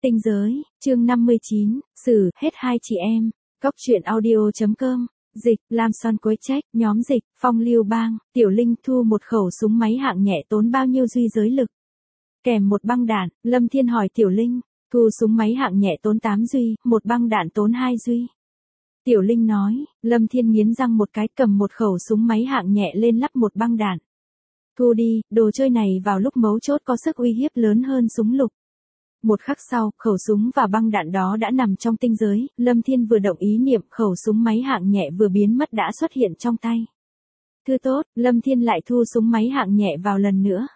Tinh giới, chương 59, xử hết hai chị em. Cóc truyện audio.com. Dịch, Lam Xoan Quế Trách, nhóm dịch, Phong Lưu Bang, Tiểu Linh thu một khẩu súng máy hạng nhẹ tốn bao nhiêu duy giới lực. Kèm một băng đạn, Lâm Thiên hỏi Tiểu Linh, thu súng máy hạng nhẹ tốn 8 duy, một băng đạn tốn 2 duy. Tiểu Linh nói, Lâm Thiên nghiến răng một cái cầm một khẩu súng máy hạng nhẹ lên lắp một băng đạn. Thu đi, đồ chơi này vào lúc mấu chốt có sức uy hiếp lớn hơn súng lục. Một khắc sau, khẩu súng và băng đạn đó đã nằm trong tinh giới, Lâm Thiên vừa động ý niệm khẩu súng máy hạng nhẹ vừa biến mất đã xuất hiện trong tay. Thư tốt, Lâm Thiên lại thu súng máy hạng nhẹ vào lần nữa.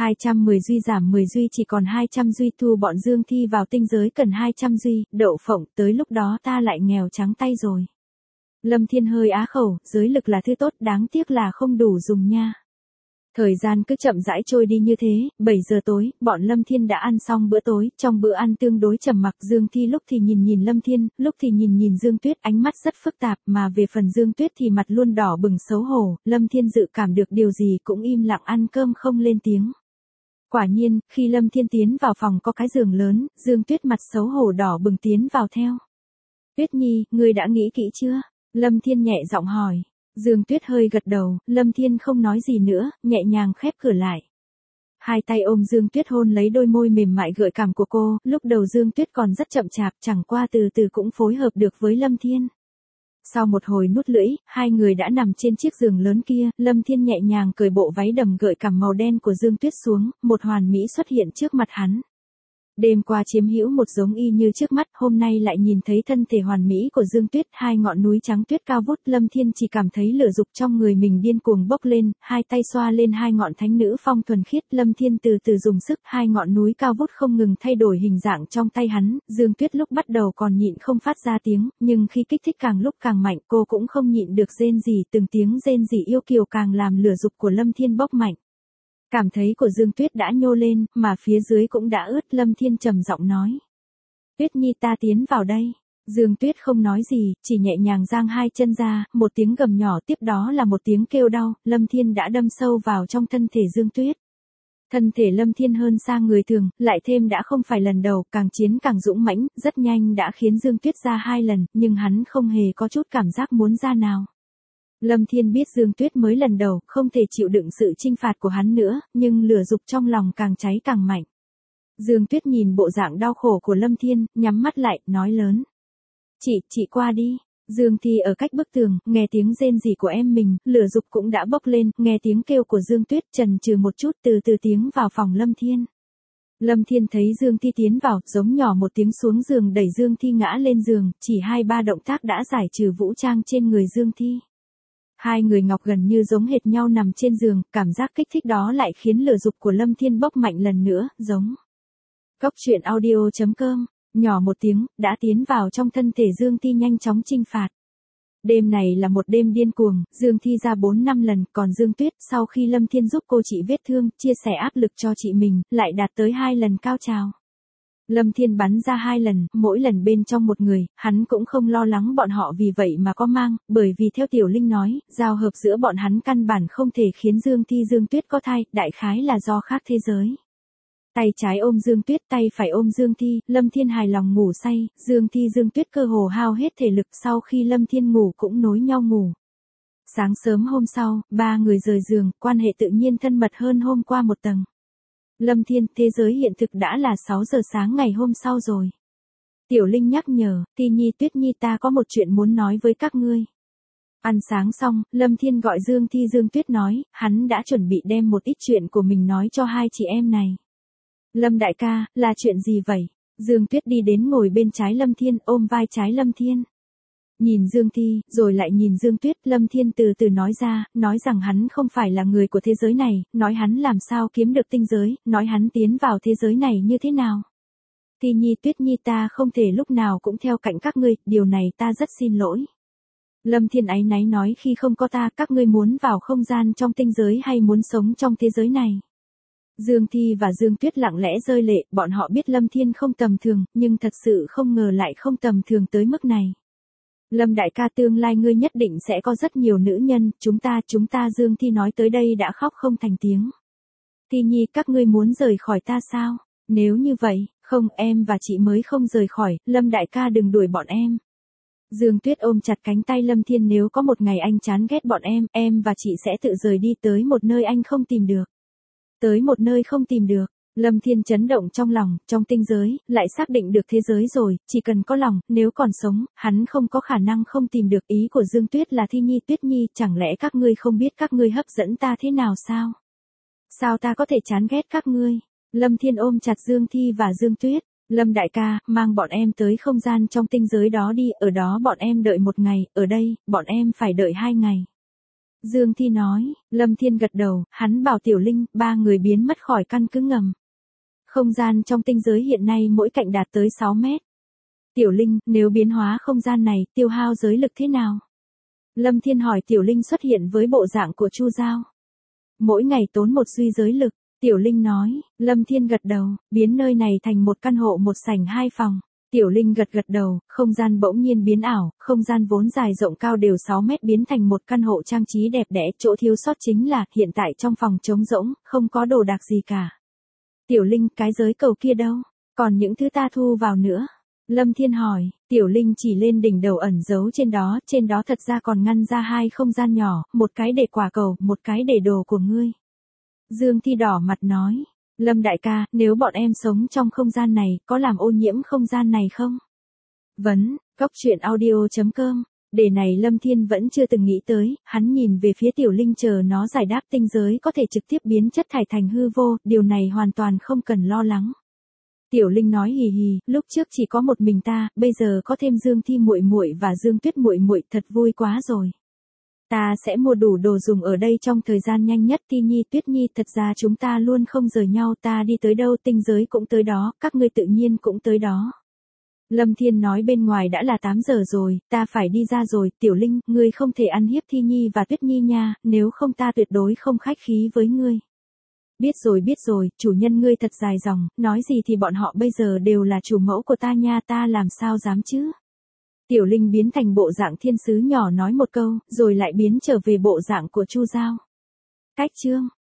210 duy giảm 10 duy chỉ còn 200 duy, thu bọn Dương Thi vào tinh giới cần 200 duy, đậu phộng, tới lúc đó ta lại nghèo trắng tay rồi. Lâm Thiên hơi á khẩu, giới lực là thứ tốt, đáng tiếc là không đủ dùng nha. Thời gian cứ chậm rãi trôi đi như thế, 7 giờ tối, bọn Lâm Thiên đã ăn xong bữa tối, trong bữa ăn tương đối trầm mặc, Dương Thi lúc thì nhìn Lâm Thiên, lúc thì nhìn Dương Tuyết, ánh mắt rất phức tạp, mà về phần Dương Tuyết thì mặt luôn đỏ bừng xấu hổ, Lâm Thiên dự cảm được điều gì cũng im lặng ăn cơm không lên tiếng. Quả nhiên, khi Lâm Thiên tiến vào phòng có cái giường lớn, Dương Tuyết mặt xấu hổ đỏ bừng tiến vào theo. Tuyết Nhi, ngươi đã nghĩ kỹ chưa? Lâm Thiên nhẹ giọng hỏi. Dương Tuyết hơi gật đầu, Lâm Thiên không nói gì nữa, nhẹ nhàng khép cửa lại. Hai tay ôm Dương Tuyết hôn lấy đôi môi mềm mại gợi cảm của cô, lúc đầu Dương Tuyết còn rất chậm chạp, chẳng qua từ từ cũng phối hợp được với Lâm Thiên. Sau một hồi nuốt lưỡi, hai người đã nằm trên chiếc giường lớn kia, Lâm Thiên nhẹ nhàng cởi bộ váy đầm gợi cảm màu đen của Dương Tuyết xuống, một hoàn mỹ xuất hiện trước mặt hắn. Đêm qua chiếm hữu một giống y như trước mắt, hôm nay lại nhìn thấy thân thể hoàn mỹ của Dương Tuyết, hai ngọn núi trắng tuyết cao vút, Lâm Thiên chỉ cảm thấy lửa dục trong người mình điên cuồng bốc lên, hai tay xoa lên hai ngọn thánh nữ phong thuần khiết, Lâm Thiên từ từ dùng sức, hai ngọn núi cao vút không ngừng thay đổi hình dạng trong tay hắn, Dương Tuyết lúc bắt đầu còn nhịn không phát ra tiếng, nhưng khi kích thích càng lúc càng mạnh, cô cũng không nhịn được rên rỉ, từng tiếng rên rỉ yêu kiều càng làm lửa dục của Lâm Thiên bốc mạnh. Cảm thấy của Dương Tuyết đã nhô lên, mà phía dưới cũng đã ướt, Lâm Thiên trầm giọng nói. Tuyết Nhi ta tiến vào đây. Dương Tuyết không nói gì, chỉ nhẹ nhàng giang hai chân ra, một tiếng gầm nhỏ tiếp đó là một tiếng kêu đau, Lâm Thiên đã đâm sâu vào trong thân thể Dương Tuyết. Thân thể Lâm Thiên hơn xa người thường, lại thêm đã không phải lần đầu, càng chiến càng dũng mãnh, rất nhanh đã khiến Dương Tuyết ra 2 lần, nhưng hắn không hề có chút cảm giác muốn ra nào. Lâm Thiên biết Dương Tuyết mới lần đầu, không thể chịu đựng sự chinh phạt của hắn nữa, nhưng lửa dục trong lòng càng cháy càng mạnh. Dương Tuyết nhìn bộ dạng đau khổ của Lâm Thiên, nhắm mắt lại, nói lớn. Chị qua đi. Dương Thi ở cách bức tường, nghe tiếng rên rỉ của em mình, lửa dục cũng đã bốc lên, nghe tiếng kêu của Dương Tuyết, chần chừ một chút từ từ tiến vào phòng Lâm Thiên. Lâm Thiên thấy Dương Thi tiến vào, giống nhỏ một tiếng xuống giường đẩy Dương Thi ngã lên giường, chỉ 2-3 động tác đã giải trừ vũ trang trên người Dương Thi. Hai người ngọc gần như giống hệt nhau nằm trên giường, cảm giác kích thích đó lại khiến lửa dục của Lâm Thiên bốc mạnh lần nữa, giống. Cóc truyện audio.com, nhỏ một tiếng, đã tiến vào trong thân thể Dương Thi nhanh chóng chinh phạt. Đêm này là một đêm điên cuồng, Dương Thi ra 4-5 lần, còn Dương Tuyết sau khi Lâm Thiên giúp cô trị vết thương, chia sẻ áp lực cho chị mình, lại đạt tới 2 lần cao trào. Lâm Thiên bắn ra 2 lần, mỗi lần bên trong một người, hắn cũng không lo lắng bọn họ vì vậy mà có mang, bởi vì theo Tiểu Linh nói, giao hợp giữa bọn hắn căn bản không thể khiến Dương Tuyết có thai, đại khái là do khác thế giới. Tay trái ôm Dương Tuyết, tay phải ôm Dương Thi, Lâm Thiên hài lòng ngủ say, Dương Tuyết cơ hồ hao hết thể lực, sau khi Lâm Thiên ngủ cũng nối nhau ngủ. Sáng sớm hôm sau, 3 người rời giường, quan hệ tự nhiên thân mật hơn hôm qua một tầng. Lâm Thiên, thế giới hiện thực đã là 6 giờ sáng ngày hôm sau rồi. Tiểu Linh nhắc nhở, Thi Nhi Tuyết Nhi ta có một chuyện muốn nói với các ngươi. Ăn sáng xong, Lâm Thiên gọi Dương Tuyết nói, hắn đã chuẩn bị đem một ít chuyện của mình nói cho hai chị em này. Lâm đại ca, là chuyện gì vậy? Dương Tuyết đi đến ngồi bên trái Lâm Thiên, ôm vai trái Lâm Thiên. Nhìn Dương Thi, rồi lại nhìn Dương Tuyết, Lâm Thiên từ từ nói ra, nói rằng hắn không phải là người của thế giới này, nói hắn làm sao kiếm được tinh giới, nói hắn tiến vào thế giới này như thế nào. Thi Nhi Tuyết Nhi ta không thể lúc nào cũng theo cạnh các ngươi, điều này ta rất xin lỗi. Lâm Thiên áy náy nói khi không có ta, các ngươi muốn vào không gian trong tinh giới hay muốn sống trong thế giới này. Dương Thi và Dương Tuyết lặng lẽ rơi lệ, bọn họ biết Lâm Thiên không tầm thường, nhưng thật sự không ngờ lại không tầm thường tới mức này. Lâm đại ca tương lai ngươi nhất định sẽ có rất nhiều nữ nhân, chúng ta Dương Thi nói tới đây đã khóc không thành tiếng. Thi Nhi các ngươi muốn rời khỏi ta sao? Nếu như vậy, Không, em và chị mới không rời khỏi, Lâm đại ca đừng đuổi bọn em. Dương Tuyết ôm chặt cánh tay Lâm Thiên, nếu có một ngày anh chán ghét bọn em và chị sẽ tự rời đi tới một nơi anh không tìm được. Tới một nơi không tìm được. Lâm Thiên chấn động trong lòng, trong tinh giới, lại xác định được thế giới rồi, chỉ cần có lòng, nếu còn sống, hắn không có khả năng không tìm được. Ý của Dương Tuyết là Thi Nhi, Tuyết Nhi, chẳng lẽ các ngươi không biết các ngươi hấp dẫn ta thế nào sao? Sao ta có thể chán ghét các ngươi? Lâm Thiên ôm chặt Dương Thi và Dương Tuyết. Lâm đại ca, mang bọn em tới không gian trong tinh giới đó đi, ở đó bọn em đợi 1 ngày, ở đây, bọn em phải đợi 2 ngày. Dương Thi nói. Lâm Thiên gật đầu, hắn bảo Tiểu Linh, 3 người biến mất khỏi căn cứ ngầm. Không gian trong tinh giới hiện nay mỗi cạnh đạt tới 6 mét. Tiểu Linh, nếu biến hóa không gian này, tiêu hao giới lực thế nào? Lâm Thiên hỏi. Tiểu Linh xuất hiện với bộ dạng của Chu Giao. Mỗi ngày tốn 1 duy giới lực. Tiểu Linh nói. Lâm Thiên gật đầu, biến nơi này thành một căn hộ 1 sảnh 2 phòng. Tiểu Linh gật đầu, không gian bỗng nhiên biến ảo, không gian vốn dài rộng cao đều 6 mét biến thành một căn hộ trang trí đẹp đẽ, chỗ thiếu sót chính là, hiện tại trong phòng trống rỗng, không có đồ đạc gì cả. Tiểu Linh, cái giới cầu kia đâu? Còn những thứ ta thu vào nữa? Lâm Thiên hỏi. Tiểu Linh chỉ lên đỉnh đầu ẩn giấu trên đó thật ra còn ngăn ra 2 không gian nhỏ, một cái để quả cầu, một cái để đồ của ngươi. Dương Thi đỏ mặt nói. Lâm đại ca, nếu bọn em sống trong không gian này, có làm ô nhiễm không gian này không? Vấn, goctruyện.audio.com. Đề này Lâm Thiên vẫn chưa từng nghĩ tới, hắn nhìn về phía Tiểu Linh chờ nó giải đáp. Tinh giới có thể trực tiếp biến chất thải thành hư vô, điều này hoàn toàn không cần lo lắng. Tiểu Linh nói hì hì, lúc trước chỉ có một mình ta, bây giờ có thêm Dương Thi muội muội và Dương Tuyết muội muội, thật vui quá rồi. Ta sẽ mua đủ đồ dùng ở đây trong thời gian nhanh nhất. Thi Nhi, Tuyết Nhi, thật ra chúng ta luôn không rời nhau, ta đi tới đâu tinh giới cũng tới đó, các ngươi tự nhiên cũng tới đó. Lâm Thiên nói. Bên ngoài đã là 8 giờ rồi, ta phải đi ra rồi. Tiểu Linh, ngươi không thể ăn hiếp Thi Nhi và Tuyết Nhi nha, nếu không ta tuyệt đối không khách khí với ngươi. Biết rồi, chủ nhân ngươi thật dài dòng, nói gì thì bọn họ bây giờ đều là chủ mẫu của ta nha, ta làm sao dám chứ. Tiểu Linh biến thành bộ dạng thiên sứ nhỏ nói một câu, rồi lại biến trở về bộ dạng của Chu Giao. Cách chương